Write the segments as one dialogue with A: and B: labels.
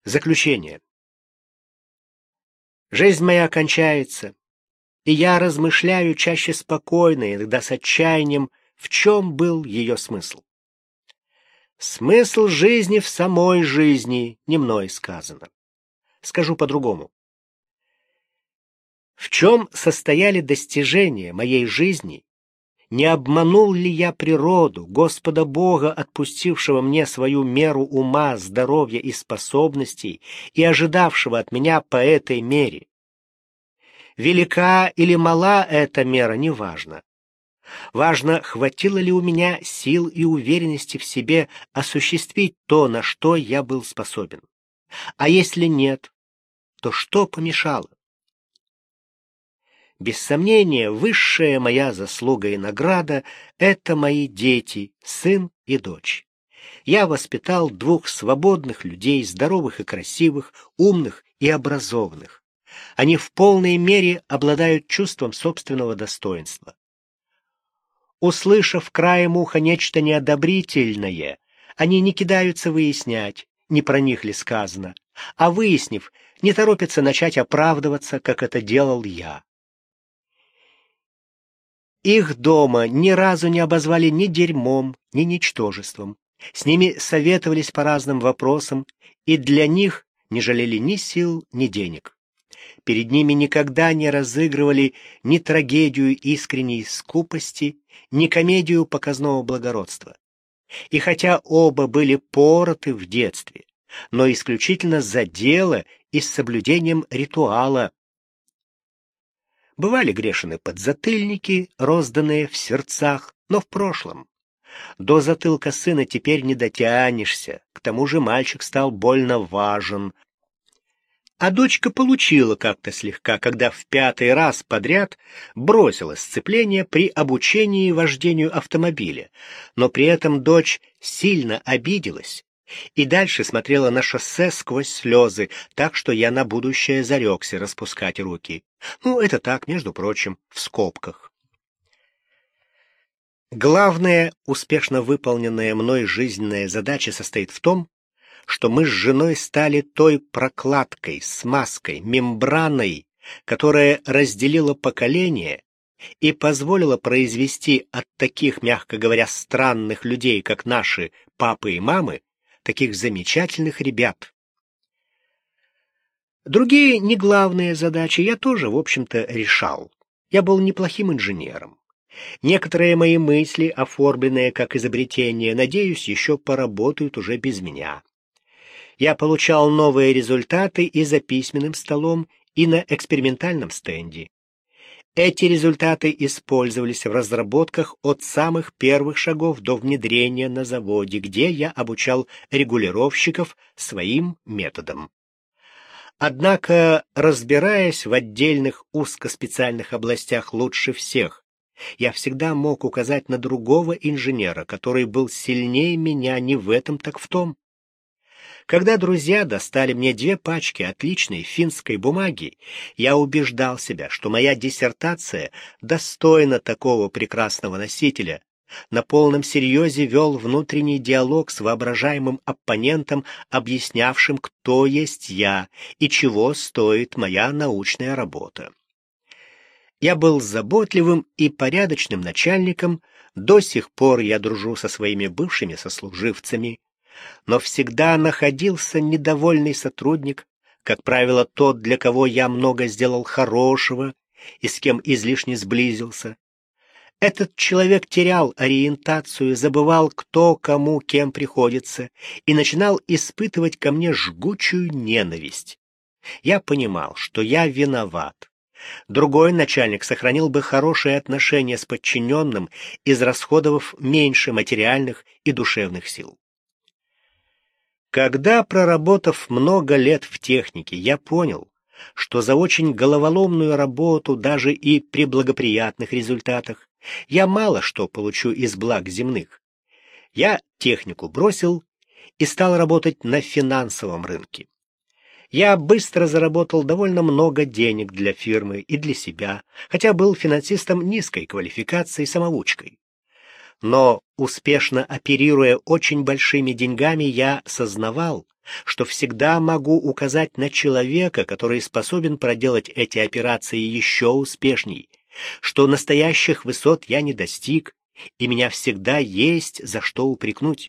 A: Заключение. Жизнь моя кончается, и я размышляю чаще спокойно, иногда с отчаянием, в чем был ее смысл. Смысл жизни в самой жизни, не мной сказано. Скажу по-другому. В чем состояли достижения моей жизни? Не обманул ли я природу, Господа Бога, отпустившего мне свою меру ума, здоровья и способностей и ожидавшего от меня по этой мере? Велика или мала эта мера, неважно. Важно, хватило ли у меня сил и уверенности в себе осуществить то, на что я был способен. А если нет, то что помешало? Без сомнения, высшая моя заслуга и награда — это мои дети, сын и дочь. Я воспитал двух свободных людей, здоровых и красивых, умных и образованных. Они в полной мере обладают чувством собственного достоинства. Услышав краем уха нечто неодобрительное, они не кидаются выяснять, не про них ли сказано, а выяснив, не торопятся начать оправдываться, как это делал я. Их дома ни разу не обозвали ни дерьмом, ни ничтожеством. С ними советовались по разным вопросам, и для них не жалели ни сил, ни денег. Перед ними никогда не разыгрывали ни трагедию искренней скупости, ни комедию показного благородства. И хотя оба были пороты в детстве, но исключительно за дело и с соблюдением ритуала. Бывали грешины подзатыльники, розданные в сердцах, но в прошлом. До затылка сына теперь не дотянешься, к тому же мальчик стал больно важен. А дочка получила как-то слегка, когда в 5-й раз подряд бросила сцепление при обучении вождению автомобиля, но при этом дочь сильно обиделась и дальше смотрела на шоссе сквозь слезы, так что я на будущее зарекся распускать руки. Это так, между прочим, в скобках. Главная успешно выполненная мной жизненная задача состоит в том, что мы с женой стали той прокладкой, смазкой, мембраной, которая разделила поколения и позволила произвести от таких, мягко говоря, странных людей, как наши папы и мамы, таких замечательных ребят. Другие не главные задачи я тоже, в общем-то, решал. Я был неплохим инженером. Некоторые мои мысли, оформленные как изобретения, надеюсь, еще поработают уже без меня. Я получал новые результаты и за письменным столом, и на экспериментальном стенде. Эти результаты использовались в разработках от самых первых шагов до внедрения на заводе, где я обучал регулировщиков своим методам. Однако, разбираясь в отдельных узкоспециальных областях лучше всех, я всегда мог указать на другого инженера, который был сильнее меня не в этом, так в том. Когда друзья достали мне 2 пачки отличной финской бумаги, я убеждал себя, что моя диссертация достойна такого прекрасного носителя. На полном серьезе вел внутренний диалог с воображаемым оппонентом, объяснявшим, кто есть я и чего стоит моя научная работа. Я был заботливым и порядочным начальником, до сих пор я дружу со своими бывшими сослуживцами, но всегда находился недовольный сотрудник, как правило, тот, для кого я много сделал хорошего и с кем излишне сблизился. Этот человек терял ориентацию, забывал, кто кому кем приходится, и начинал испытывать ко мне жгучую ненависть. Я понимал, что я виноват. Другой начальник сохранил бы хорошие отношения с подчиненным, израсходовав меньше материальных и душевных сил. Когда, проработав много лет в технике, я понял, что за очень головоломную работу, даже и при благоприятных результатах, я мало что получу из благ земных, я технику бросил и стал работать на финансовом рынке. Я быстро заработал довольно много денег для фирмы и для себя, хотя был финансистом низкой квалификации, самоучкой. Но, успешно оперируя очень большими деньгами, я сознавал, что всегда могу указать на человека, который способен проделать эти операции еще успешней, что настоящих высот я не достиг, и меня всегда есть за что упрекнуть.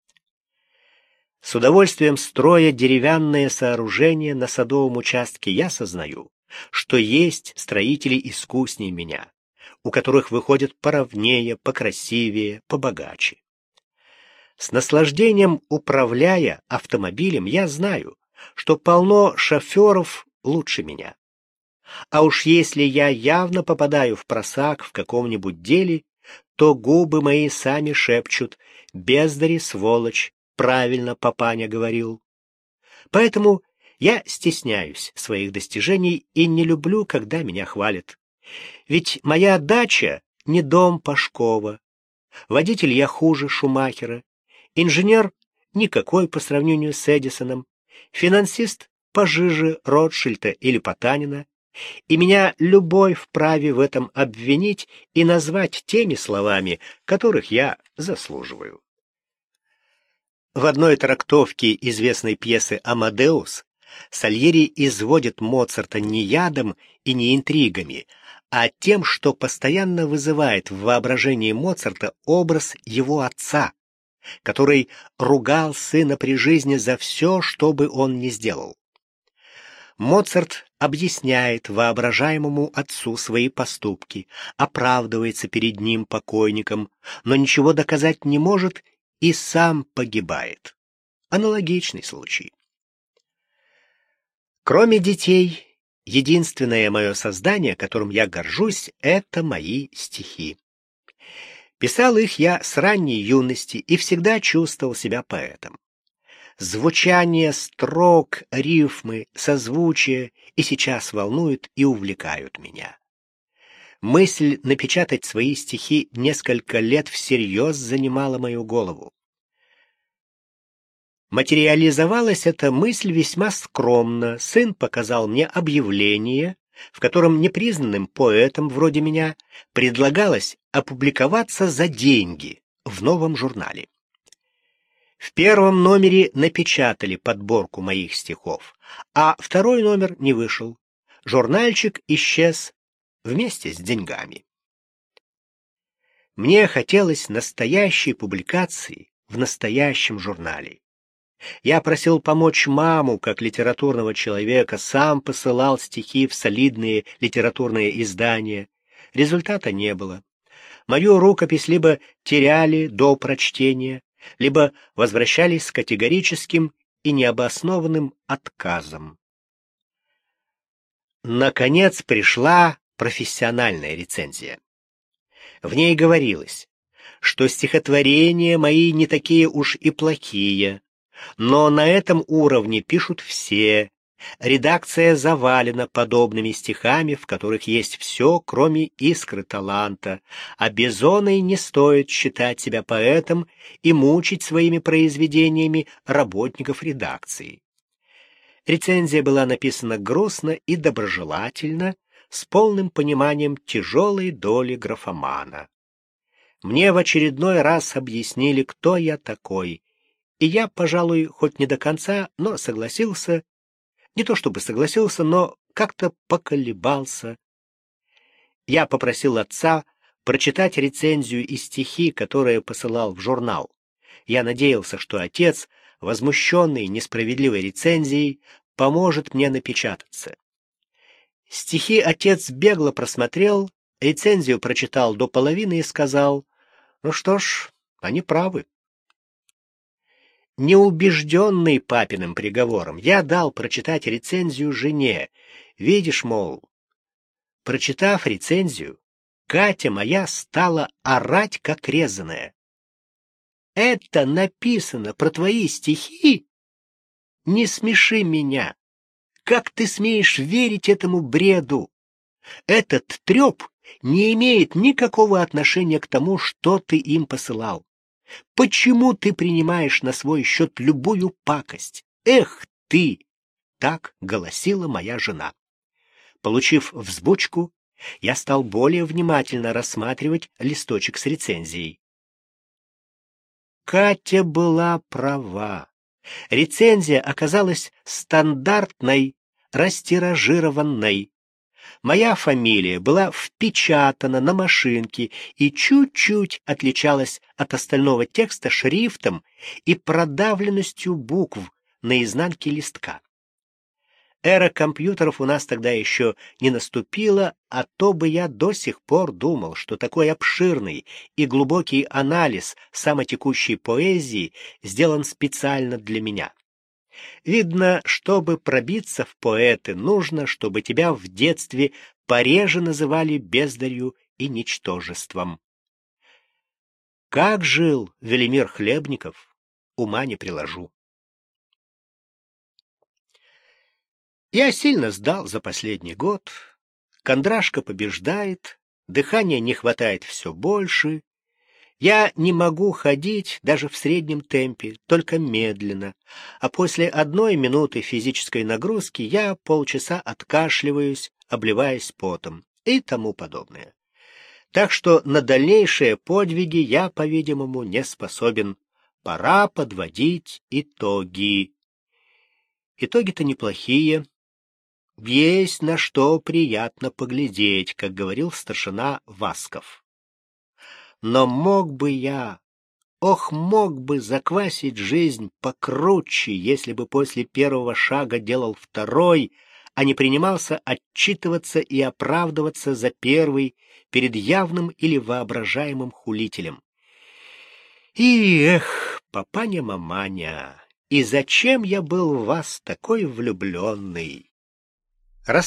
A: С удовольствием строя деревянное сооружение на садовом участке, я сознаю, что есть строители искуснее меня, у которых выходят поровнее, покрасивее, побогаче. С наслаждением управляя автомобилем, я знаю, что полно шоферов лучше меня. А уж если я явно попадаю в просак в каком-нибудь деле, то губы мои сами шепчут: «Бездари, сволочь, правильно папаня говорил». Поэтому я стесняюсь своих достижений и не люблю, когда меня хвалят. Ведь моя дача не дом Пашкова, водитель я хуже Шумахера, инженер никакой по сравнению с Эдисоном, финансист пожиже Ротшильда или Потанина, и меня любой вправе в этом обвинить и назвать теми словами, которых я заслуживаю. В одной трактовке известной пьесы «Амадеус» Сальери изводит Моцарта не ядом и не интригами, а тем, что постоянно вызывает в воображении Моцарта образ его отца, который ругал сына при жизни за все, что бы он ни сделал. Моцарт объясняет воображаемому отцу свои поступки, оправдывается перед ним покойником, но ничего доказать не может и сам погибает. Аналогичный случай. Кроме детей, единственное мое создание, которым я горжусь, это мои стихи. Писал их я с ранней юности и всегда чувствовал себя поэтом. Звучание строк, рифмы, созвучие и сейчас волнуют и увлекают меня. Мысль напечатать свои стихи несколько лет всерьез занимала мою голову. Материализовалась эта мысль весьма скромно. Сын показал мне объявление, в котором непризнанным поэтам вроде меня предлагалось опубликоваться за деньги в новом журнале. В первом номере напечатали подборку моих стихов, а второй номер не вышел. Журнальчик исчез вместе с деньгами. Мне хотелось настоящей публикации в настоящем журнале. Я просил помочь маму, как литературного человека, сам посылал стихи в солидные литературные издания. Результата не было. Мою рукопись либо теряли до прочтения, либо возвращались с категорическим и необоснованным отказом. Наконец пришла профессиональная рецензия. В ней говорилось, что стихотворения мои не такие уж и плохие, но на этом уровне пишут все. Редакция завалена подобными стихами, в которых есть все, кроме искры таланта, а Безоной не стоит считать себя поэтом и мучить своими произведениями работников редакции. Рецензия была написана грустно и доброжелательно, с полным пониманием тяжелой доли графомана. Мне в очередной раз объяснили, кто я такой, и я, пожалуй, хоть не до конца, но согласился. Не то чтобы согласился, но как-то поколебался. Я попросил отца прочитать рецензию и стихи, которые посылал в журнал. Я надеялся, что отец, возмущенный несправедливой рецензией, поможет мне напечататься. Стихи отец бегло просмотрел, рецензию прочитал до половины и сказал: «Ну что ж, они правы». Неубежденный папиным приговором, я дал прочитать рецензию жене. Видишь, мол, прочитав рецензию, Катя моя стала орать, как резаная. «Это написано про твои стихи? Не смеши меня! Как ты смеешь верить этому бреду? Этот треп не имеет никакого отношения к тому, что ты им посылал. Почему ты принимаешь на свой счет любую пакость? Эх ты!» Так голосила моя жена. Получив взбучку, я стал более внимательно рассматривать листочек с рецензией. Катя была права. Рецензия оказалась стандартной, растиражированной. Моя фамилия была впечатана на машинке и чуть-чуть отличалась от остального текста шрифтом и продавленностью букв на изнанке листка. Эра компьютеров у нас тогда еще не наступила, а то бы я до сих пор думал, что такой обширный и глубокий анализ самотекущей поэзии сделан специально для меня. Видно, чтобы пробиться в поэты, нужно, чтобы тебя в детстве пореже называли бездарью и ничтожеством. Как жил Велимир Хлебников, ума не приложу. Я сильно сдал за последний год. Кондрашка побеждает, дыхания не хватает все больше. Я не могу ходить даже в среднем темпе, только медленно, а после 1 минуты физической нагрузки я полчаса откашливаюсь, обливаясь потом и тому подобное. Так что на дальнейшие подвиги я, по-видимому, не способен. Пора подводить итоги. Итоги-то неплохие. Есть на что приятно поглядеть, как говорил старшина Васков. Но мог бы я, мог бы заквасить жизнь покруче, если бы после первого шага делал второй, а не принимался отчитываться и оправдываться за первый перед явным или воображаемым хулителем. И, папаня-маманя, и зачем я был в вас такой влюбленный?